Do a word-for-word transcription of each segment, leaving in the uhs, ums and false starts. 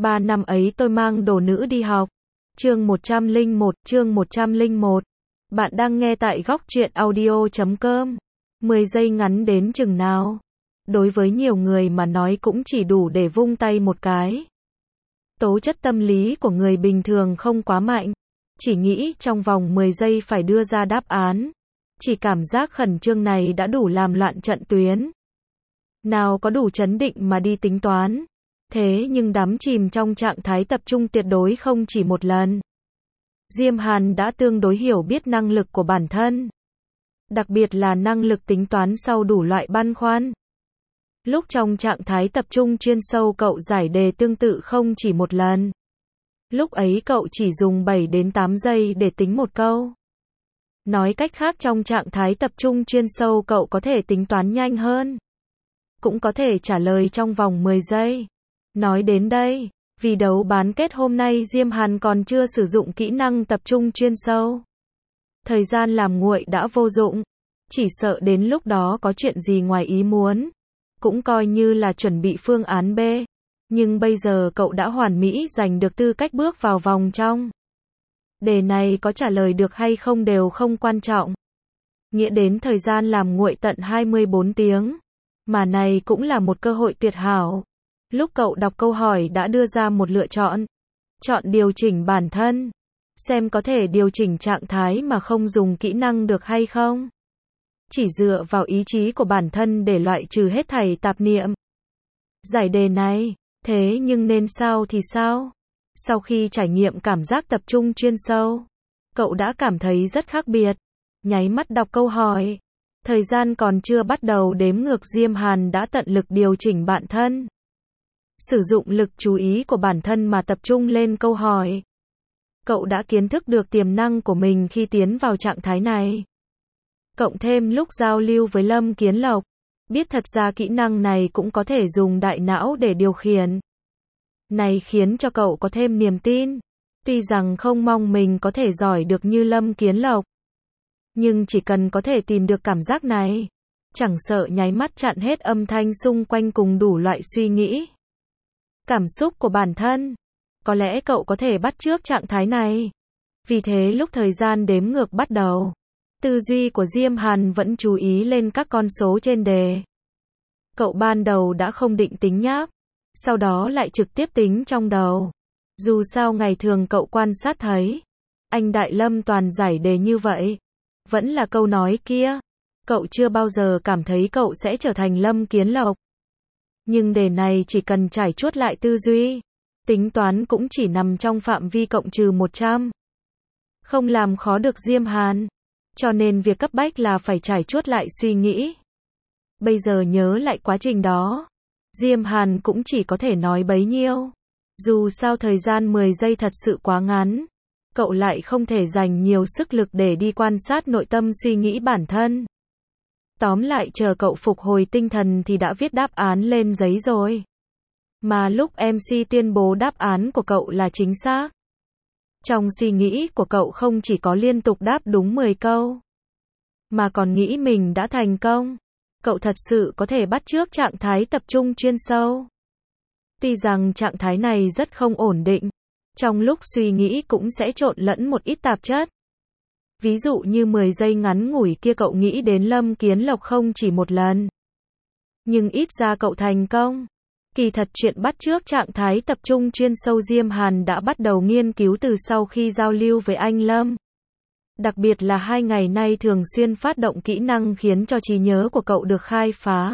Ba năm ấy tôi mang đồ nữ đi học. Chương một trăm lẻ một, chương một trăm lẻ một. Bạn đang nghe tại góc truyện audio chấm com. mười giây ngắn đến chừng nào? Đối với nhiều người mà nói cũng chỉ đủ để vung tay một cái. Tố chất tâm lý của người bình thường không quá mạnh. Chỉ nghĩ trong vòng mười giây phải đưa ra đáp án. Chỉ cảm giác khẩn trương này đã đủ làm loạn trận tuyến. Nào có đủ chấn định mà đi tính toán. Thế nhưng đắm chìm trong trạng thái tập trung tuyệt đối không chỉ một lần. Diêm Hàn đã tương đối hiểu biết năng lực của bản thân. Đặc biệt là năng lực tính toán sau đủ loại băn khoăn. Lúc trong trạng thái tập trung chuyên sâu cậu giải đề tương tự không chỉ một lần. Lúc ấy cậu chỉ dùng bảy đến tám giây để tính một câu. Nói cách khác trong trạng thái tập trung chuyên sâu cậu có thể tính toán nhanh hơn. Cũng có thể trả lời trong vòng mười giây. Nói đến đây, vì đấu bán kết hôm nay Diêm Hàn còn chưa sử dụng kỹ năng tập trung chuyên sâu. Thời gian làm nguội đã vô dụng. Chỉ sợ đến lúc đó có chuyện gì ngoài ý muốn. Cũng coi như là chuẩn bị phương án B. Nhưng bây giờ cậu đã hoàn mỹ giành được tư cách bước vào vòng trong. Đề này có trả lời được hay không đều không quan trọng. Nghĩa đến thời gian làm nguội tận hai mươi bốn tiếng. Mà này cũng là một cơ hội tuyệt hảo. Lúc cậu đọc câu hỏi đã đưa ra một lựa chọn. Chọn điều chỉnh bản thân. Xem có thể điều chỉnh trạng thái mà không dùng kỹ năng được hay không. Chỉ dựa vào ý chí của bản thân để loại trừ hết thảy tạp niệm. Giải đề này, thế nhưng nên sao thì sao? Sau khi trải nghiệm cảm giác tập trung chuyên sâu, cậu đã cảm thấy rất khác biệt. Nháy mắt đọc câu hỏi. Thời gian còn chưa bắt đầu đếm ngược Diêm Hàn đã tận lực điều chỉnh bản thân. Sử dụng lực chú ý của bản thân mà tập trung lên câu hỏi. Cậu đã kiến thức được tiềm năng của mình khi tiến vào trạng thái này. Cộng thêm lúc giao lưu với Lâm Kiến Lộc, biết thật ra kỹ năng này cũng có thể dùng đại não để điều khiển. Này khiến cho cậu có thêm niềm tin. Tuy rằng không mong mình có thể giỏi được như Lâm Kiến Lộc. Nhưng chỉ cần có thể tìm được cảm giác này, chẳng sợ nháy mắt chặn hết âm thanh xung quanh cùng đủ loại suy nghĩ. Cảm xúc của bản thân. Có lẽ cậu có thể bắt chước trạng thái này. Vì thế lúc thời gian đếm ngược bắt đầu, tư duy của Diêm Hàn vẫn chú ý lên các con số trên đề. Cậu ban đầu đã không định tính nháp, sau đó lại trực tiếp tính trong đầu. Dù sao ngày thường cậu quan sát thấy, anh Đại Lâm toàn giải đề như vậy. Vẫn là câu nói kia, cậu chưa bao giờ cảm thấy cậu sẽ trở thành Lâm Kiến Lộc. Nhưng đề này chỉ cần trải chuốt lại tư duy, tính toán cũng chỉ nằm trong phạm vi cộng trừ một trăm. Không làm khó được Diêm Hàn. Cho nên việc cấp bách là phải trải chuốt lại suy nghĩ. Bây giờ nhớ lại quá trình đó, Diêm Hàn cũng chỉ có thể nói bấy nhiêu. Dù sao thời gian mười giây thật sự quá ngắn, cậu lại không thể dành nhiều sức lực để đi quan sát nội tâm suy nghĩ bản thân. Tóm lại chờ cậu phục hồi tinh thần thì đã viết đáp án lên giấy rồi. Mà lúc em xê tuyên bố đáp án của cậu là chính xác. Trong suy nghĩ của cậu không chỉ có liên tục đáp đúng mười câu, mà còn nghĩ mình đã thành công. Cậu thật sự có thể bắt chước trạng thái tập trung chuyên sâu. Tuy rằng trạng thái này rất không ổn định, trong lúc suy nghĩ cũng sẽ trộn lẫn một ít tạp chất. Ví dụ như mười giây ngắn ngủi kia cậu nghĩ đến Lâm Kiến Lộc không chỉ một lần. Nhưng ít ra cậu thành công. Kỳ thật chuyện bắt chước trạng thái tập trung chuyên sâu Diêm Hàn đã bắt đầu nghiên cứu từ sau khi giao lưu với anh Lâm. Đặc biệt là hai ngày nay thường xuyên phát động kỹ năng khiến cho trí nhớ của cậu được khai phá.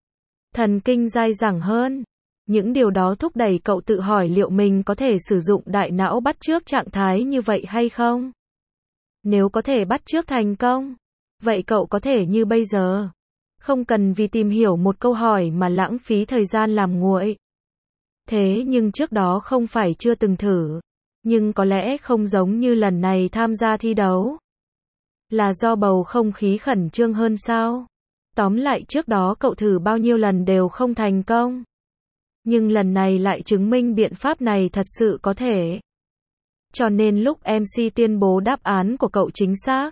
Thần kinh dai dẳng hơn. Những điều đó thúc đẩy cậu tự hỏi liệu mình có thể sử dụng đại não bắt chước trạng thái như vậy hay không? Nếu có thể bắt chước thành công, vậy cậu có thể như bây giờ. Không cần vì tìm hiểu một câu hỏi mà lãng phí thời gian làm nguội. Thế nhưng trước đó không phải chưa từng thử. Nhưng có lẽ không giống như lần này tham gia thi đấu. Là do bầu không khí khẩn trương hơn sao? Tóm lại trước đó cậu thử bao nhiêu lần đều không thành công. Nhưng lần này lại chứng minh biện pháp này thật sự có thể. Cho nên lúc em xê tuyên bố đáp án của cậu chính xác,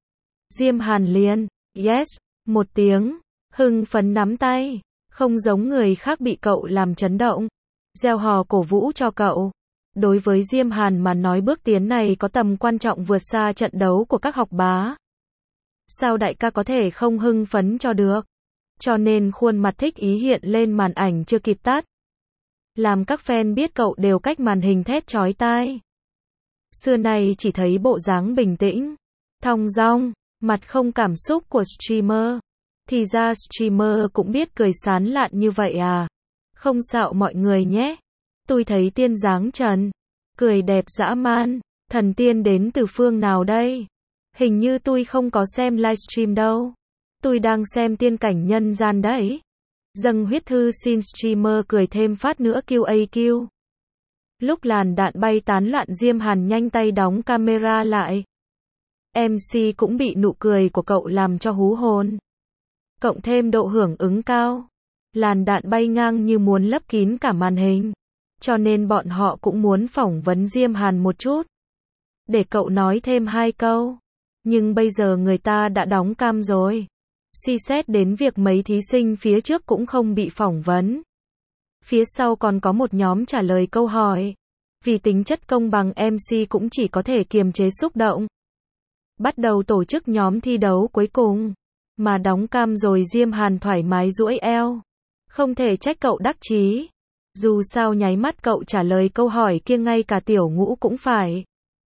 Diêm Hàn liền, yes, một tiếng, hưng phấn nắm tay, không giống người khác bị cậu làm chấn động. gieo hò cổ vũ cho cậu. Đối với Diêm Hàn mà nói bước tiến này có tầm quan trọng vượt xa trận đấu của các học bá. Sao đại ca có thể không hưng phấn cho được? Cho nên khuôn mặt thích ý hiện lên màn ảnh chưa kịp tắt. Làm các fan biết cậu đều cách màn hình thét chói tai. Xưa nay chỉ thấy bộ dáng bình tĩnh, thong dong, mặt không cảm xúc của streamer. Thì ra streamer cũng biết cười sán lạn như vậy à? Không xạo mọi người nhé. Tôi thấy tiên dáng trần, cười đẹp dã man. Thần tiên đến từ phương nào đây? Hình như tôi không có xem livestream đâu. Tôi đang xem tiên cảnh nhân gian đấy. Dâng huyết thư xin streamer cười thêm phát nữa quy a quy. Lúc làn đạn bay tán loạn Diêm Hàn nhanh tay đóng camera lại. em xê cũng bị nụ cười của cậu làm cho hú hồn. Cộng thêm độ hưởng ứng cao. Làn đạn bay ngang như muốn lấp kín cả màn hình. Cho nên bọn họ cũng muốn phỏng vấn Diêm Hàn một chút. Để cậu nói thêm hai câu. Nhưng bây giờ người ta đã đóng cam rồi. Suy xét đến việc mấy thí sinh phía trước cũng không bị phỏng vấn. Phía sau còn có một nhóm trả lời câu hỏi. Vì tính chất công bằng em xê cũng chỉ có thể kiềm chế xúc động. Bắt đầu tổ chức nhóm thi đấu cuối cùng. Mà đóng cam rồi Diêm Hàn thoải mái duỗi eo. Không thể trách cậu đắc chí. Dù sao nháy mắt cậu trả lời câu hỏi kia ngay cả Tiểu Ngũ cũng phải.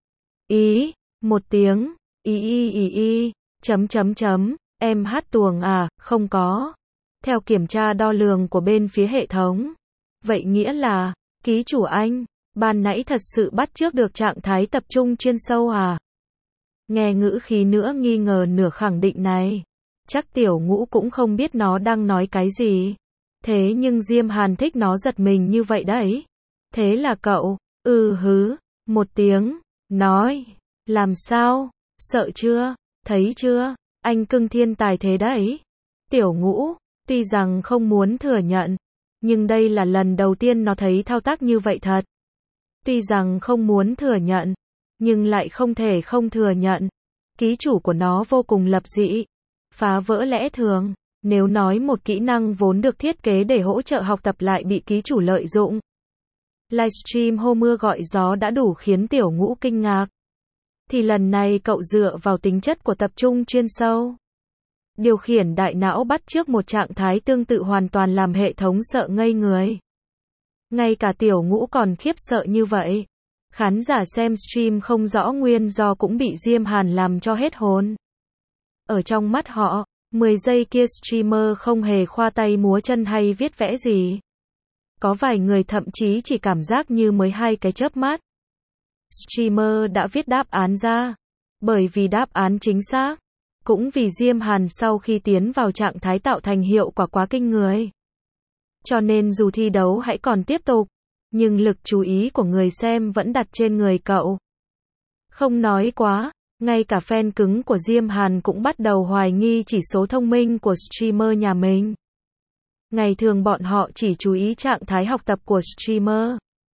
Ý, một tiếng, ý ý ý ý, chấm chấm chấm, em hát tuồng à, không có. Theo kiểm tra đo lường của bên phía hệ thống. Vậy nghĩa là, ký chủ anh, ban nãy thật sự bắt chước được trạng thái tập trung chuyên sâu à? Nghe ngữ khí nữa nghi ngờ nửa khẳng định này. Chắc Tiểu Ngũ cũng không biết nó đang nói cái gì. Thế nhưng Diêm Hàn thích nó giật mình như vậy đấy. Thế là cậu, ừ hứ, một tiếng, nói, làm sao, sợ chưa, thấy chưa, anh cưng thiên tài thế đấy. Tiểu Ngũ, tuy rằng không muốn thừa nhận, nhưng đây là lần đầu tiên nó thấy thao tác như vậy thật. Tuy rằng không muốn thừa nhận, nhưng lại không thể không thừa nhận. Ký chủ của nó vô cùng lập dị, phá vỡ lẽ thường. Nếu nói một kỹ năng vốn được thiết kế để hỗ trợ học tập lại bị ký chủ lợi dụng. Livestream hô mưa gọi gió đã đủ khiến Tiểu Ngũ kinh ngạc. Thì lần này cậu dựa vào tính chất của tập trung chuyên sâu. Điều khiển đại não bắt chước một trạng thái tương tự hoàn toàn làm hệ thống sợ ngây người. Ngay cả Tiểu Ngũ còn khiếp sợ như vậy. Khán giả xem stream không rõ nguyên do cũng bị Diêm Hàn làm cho hết hồn. Ở trong mắt họ, mười giây kia streamer không hề khoa tay múa chân hay viết vẽ gì. Có vài người thậm chí chỉ cảm giác như mới hai cái chớp mắt. Streamer đã viết đáp án ra. Bởi vì đáp án chính xác. Cũng vì Diêm Hàn sau khi tiến vào trạng thái tạo thành hiệu quả quá kinh người. Cho nên dù thi đấu hãy còn tiếp tục, nhưng lực chú ý của người xem vẫn đặt trên người cậu. Không nói quá, ngay cả fan cứng của Diêm Hàn cũng bắt đầu hoài nghi chỉ số thông minh của streamer nhà mình. Ngày thường bọn họ chỉ chú ý trạng thái học tập của streamer.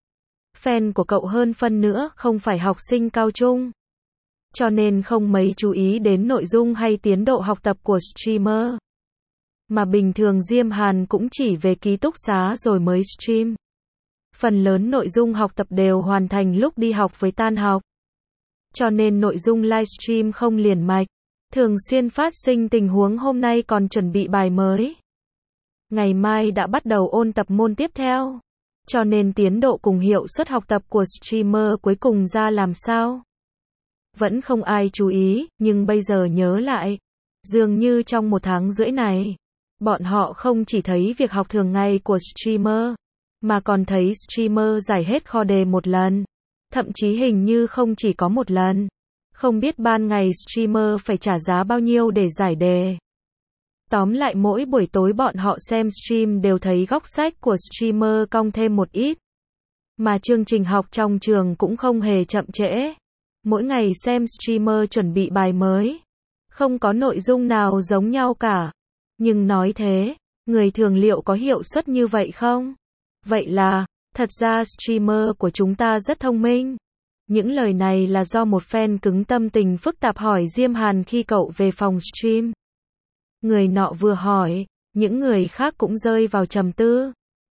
Fan của cậu hơn phân nữa không phải học sinh cao trung. Cho nên không mấy chú ý đến nội dung hay tiến độ học tập của streamer. Mà bình thường Diêm Hàn cũng chỉ về ký túc xá rồi mới stream. Phần lớn nội dung học tập đều hoàn thành lúc đi học với tan học. Cho nên nội dung livestream không liền mạch. Thường xuyên phát sinh tình huống hôm nay còn chuẩn bị bài mới. Ngày mai đã bắt đầu ôn tập môn tiếp theo. Cho nên tiến độ cùng hiệu suất học tập của streamer cuối cùng ra làm sao? Vẫn không ai chú ý, nhưng bây giờ nhớ lại. Dường như trong một tháng rưỡi này, bọn họ không chỉ thấy việc học thường ngày của streamer, mà còn thấy streamer giải hết kho đề một lần. Thậm chí hình như không chỉ có một lần. Không biết ban ngày streamer phải trả giá bao nhiêu để giải đề. Tóm lại mỗi buổi tối bọn họ xem stream đều thấy góc sách của streamer cong thêm một ít. Mà chương trình học trong trường cũng không hề chậm trễ. Mỗi ngày xem streamer chuẩn bị bài mới. Không có nội dung nào giống nhau cả. Nhưng nói thế, người thường liệu có hiệu suất như vậy không? Vậy là, thật ra streamer của chúng ta rất thông minh. Những lời này là do một fan cứng tâm tình phức tạp hỏi Diêm Hàn khi cậu về phòng stream. Người nọ vừa hỏi, những người khác cũng rơi vào trầm tư.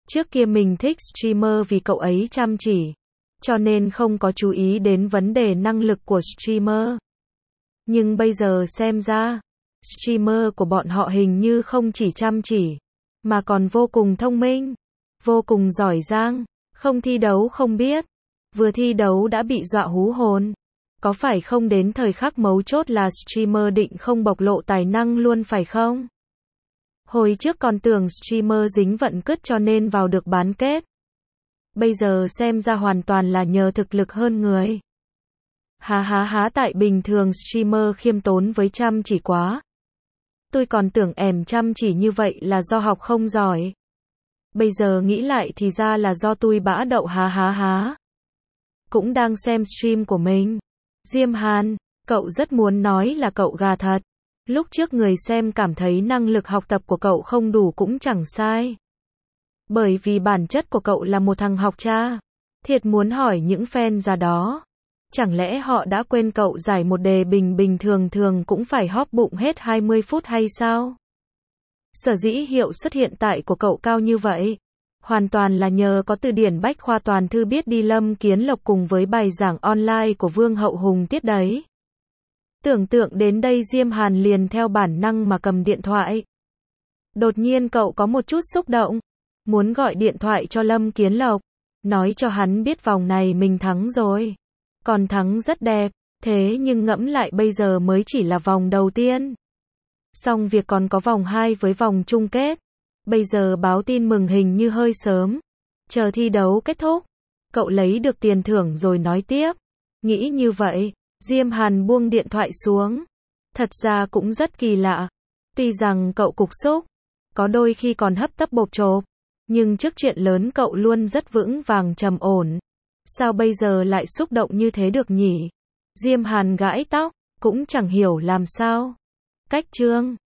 Trước kia mình thích streamer vì cậu ấy chăm chỉ, cho nên không có chú ý đến vấn đề năng lực của streamer. Nhưng bây giờ xem ra, streamer của bọn họ hình như không chỉ chăm chỉ, mà còn vô cùng thông minh, vô cùng giỏi giang, không thi đấu không biết, vừa thi đấu đã bị dọa hú hồn. Có phải không đến thời khắc mấu chốt là streamer định không bộc lộ tài năng luôn phải không? Hồi trước còn tưởng streamer dính vận cứt cho nên vào được bán kết. Bây giờ xem ra hoàn toàn là nhờ thực lực hơn người. Há há há tại bình thường streamer khiêm tốn với chăm chỉ quá. Tôi còn tưởng em chăm chỉ như vậy là do học không giỏi. Bây giờ nghĩ lại thì ra là do tôi bã đậu há há há. Cũng đang xem stream của mình. Diêm Hàn, cậu rất muốn nói là cậu gà thật. Lúc trước người xem cảm thấy năng lực học tập của cậu không đủ cũng chẳng sai. Bởi vì bản chất của cậu là một thằng học cha. Thiệt muốn hỏi những fan già đó. Chẳng lẽ họ đã quên cậu giải một đề bình bình thường thường cũng phải hóp bụng hết hai mươi phút hay sao? Sở dĩ hiệu suất hiện tại của cậu cao như vậy, hoàn toàn là nhờ có từ điển bách khoa toàn thư biết đi Lâm Kiến Lộc cùng với bài giảng online của Vương Hậu Hùng tiết đấy. Tưởng tượng đến đây Diêm Hàn liền theo bản năng mà cầm điện thoại. Đột nhiên cậu có một chút xúc động, muốn gọi điện thoại cho Lâm Kiến Lộc, nói cho hắn biết vòng này mình thắng rồi. Còn thắng rất đẹp, thế nhưng ngẫm lại bây giờ mới chỉ là vòng đầu tiên. Xong việc còn có vòng hai với vòng chung kết. Bây giờ báo tin mừng hình như hơi sớm. Chờ thi đấu kết thúc, cậu lấy được tiền thưởng rồi nói tiếp. Nghĩ như vậy, Diêm Hàn buông điện thoại xuống. Thật ra cũng rất kỳ lạ. Tuy rằng cậu cục xúc, có đôi khi còn hấp tấp bộp chộp, nhưng trước chuyện lớn cậu luôn rất vững vàng trầm ổn. Sao bây giờ lại xúc động như thế được nhỉ? Diêm Hàn gãi tóc, cũng chẳng hiểu làm sao. Cách chương